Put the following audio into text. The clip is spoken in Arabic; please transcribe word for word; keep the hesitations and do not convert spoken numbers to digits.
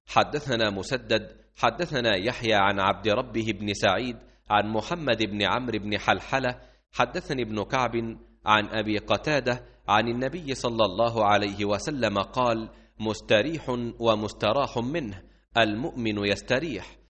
حدثنا مسدد حدثنا يحيى عن عبد ربه بن سعيد عن محمد بن عمرو بن حلحلة حدثني ابن كعب عن أبي قتادة عن النبي صلى الله عليه وسلم قال: مستريح ومستراح منه، المؤمن يستريح